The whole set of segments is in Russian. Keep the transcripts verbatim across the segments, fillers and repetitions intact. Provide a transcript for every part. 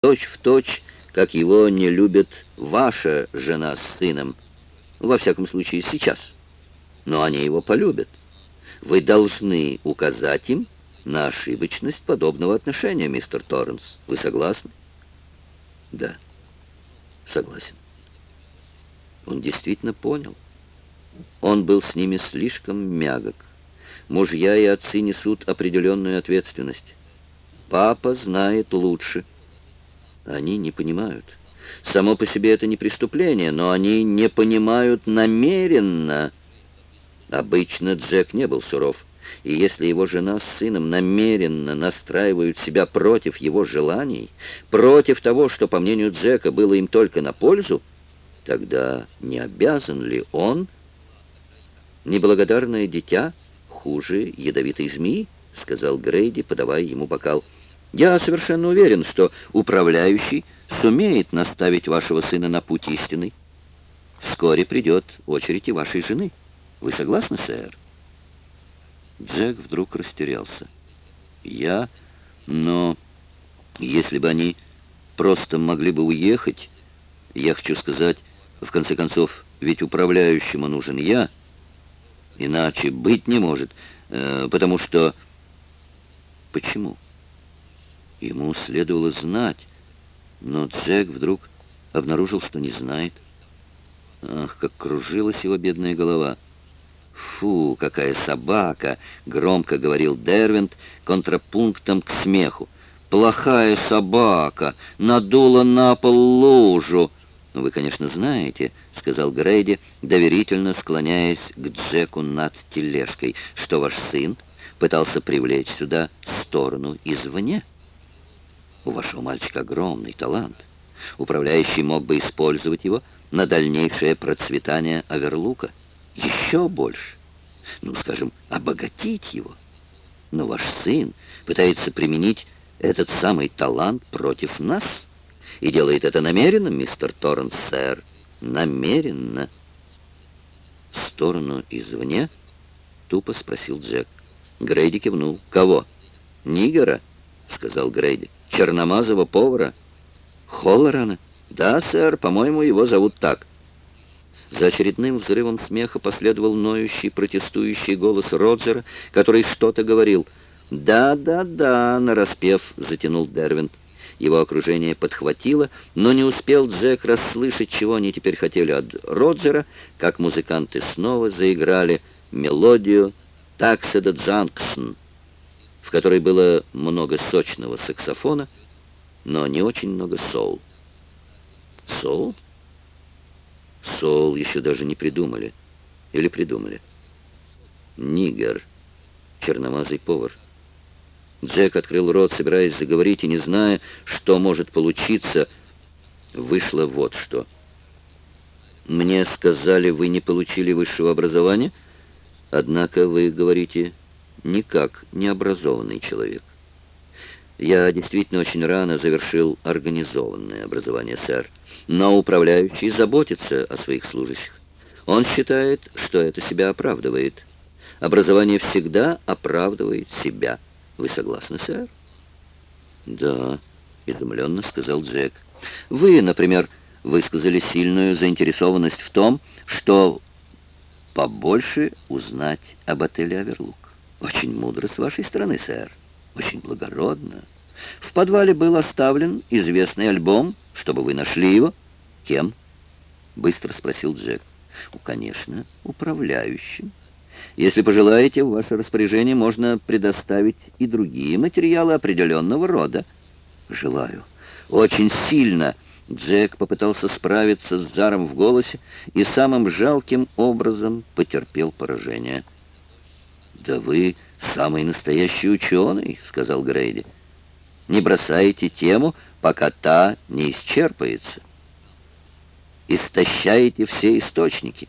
точь в точь, как его не любит ваша жена с сыном. Во всяком случае, сейчас. Но они его полюбят. Вы должны указать им на ошибочность подобного отношения, мистер Торренс. Вы согласны? Да, согласен. Он действительно понял. Он был с ними слишком мягок. Мужья и отцы несут определенную ответственность. Папа знает лучше. Они не понимают. Само по себе это не преступление, но они не понимают намеренно. Обычно Джек не был суров, и если его жена с сыном намеренно настраивают себя против его желаний, против того, что, по мнению Джека, было им только на пользу, тогда не обязан ли он? «Неблагодарное дитя хуже ядовитой змеи», — сказал Грейди, подавая ему бокал. «Я совершенно уверен, что управляющий сумеет наставить вашего сына на путь истинный. Вскоре придет очередь и вашей жены. Вы согласны, сэр?» Джек вдруг растерялся. «Я? Но если бы они просто могли бы уехать, я хочу сказать, в конце концов, ведь управляющему нужен я, иначе быть не может, э, потому что...» «Почему?» Ему следовало знать, но Джек вдруг обнаружил, что не знает. Ах, как кружилась его бедная голова. «Фу, какая собака!» — громко говорил Дервент контрапунктом к смеху. «Плохая собака! Надула на пол лужу!» «Вы, конечно, знаете, — сказал Грейди, доверительно склоняясь к Джеку над тележкой, — что ваш сын пытался привлечь сюда сторону извне. У вашего мальчика огромный талант. Управляющий мог бы использовать его на дальнейшее процветание Аверлука. Еще больше. Ну, скажем, обогатить его. Но ваш сын пытается применить этот самый талант против нас. И делает это намеренно, мистер Торренс, сэр. Намеренно. «Сторону извне?» — тупо спросил Джек. Грейди кивнул. «Кого?» «Нигера», — сказал Грейди. «Черномазого повара». «Холлорана?» «Да, сэр, по-моему, его зовут так». За очередным взрывом смеха последовал ноющий, протестующий голос Роджера, который что-то говорил. «Да, да, да», — нараспев затянул Дервент. Его окружение подхватило, но не успел Джек расслышать, чего они теперь хотели от Роджера, как музыканты снова заиграли мелодию «Такседа Джанксон», в которой было много сочного саксофона, но не очень много соул. Соул? Соул еще даже не придумали. Или придумали? Нигер. Черномазый повар. Джек открыл рот, собираясь заговорить, и не зная, что может получиться, вышло вот что. «Мне сказали, вы не получили высшего образования, однако вы говорите никак не образованный человек». «Я действительно очень рано завершил организованное образование, сэр, но управляющий заботится о своих служащих. Он считает, что это себя оправдывает. Образование всегда оправдывает себя. Вы согласны, сэр?» «Да», — изумленно сказал Джек. «Вы, например, высказали сильную заинтересованность в том, что побольше узнать об отеле «Аверлук». Очень мудро с вашей стороны, сэр. Очень благородно. В подвале был оставлен известный альбом, чтобы вы нашли его. Кем?» — быстро спросил Джек. «Ну, конечно, управляющим. Если пожелаете, в ваше распоряжение можно предоставить и другие материалы определенного рода». «Желаю. Очень сильно». Джек попытался справиться с жаром в голосе и самым жалким образом потерпел поражение. «Да вы самый настоящий ученый», — сказал Грейди. «Не бросайте тему, пока та не исчерпается. Истощаете все источники».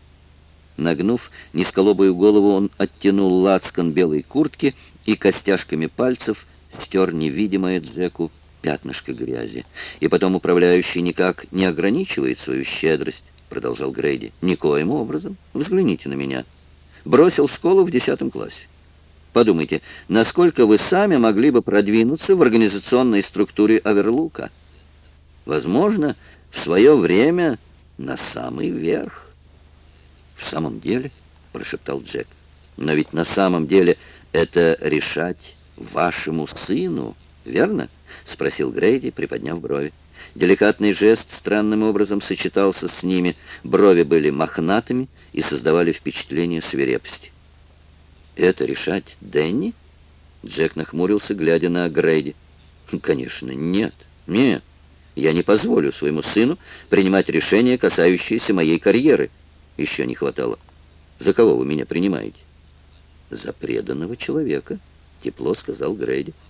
Нагнув низколобую голову, он оттянул лацкан белой куртки и костяшками пальцев стер невидимое Джеку пятнышко грязи. «И потом управляющий никак не ограничивает свою щедрость», — продолжал Грейди. «Никоим образом. Взгляните на меня. Бросил школу в десятом классе. Подумайте, насколько вы сами могли бы продвинуться в организационной структуре Аверлука? Возможно, в свое время на самый верх. «В самом деле?» — прошептал Джек. «Но ведь на самом деле это решать вашему сыну, верно?» — спросил Грейди, приподняв брови. Деликатный жест странным образом сочетался с ними. Брови были мохнатыми и создавали впечатление свирепости. «Это решать Дэнни?» Джек нахмурился, глядя на Грейди. «Конечно, нет, нет. Я не позволю своему сыну принимать решения, касающиеся моей карьеры. Еще не хватало. За кого вы меня принимаете?» «За преданного человека», — тепло сказал Грейди.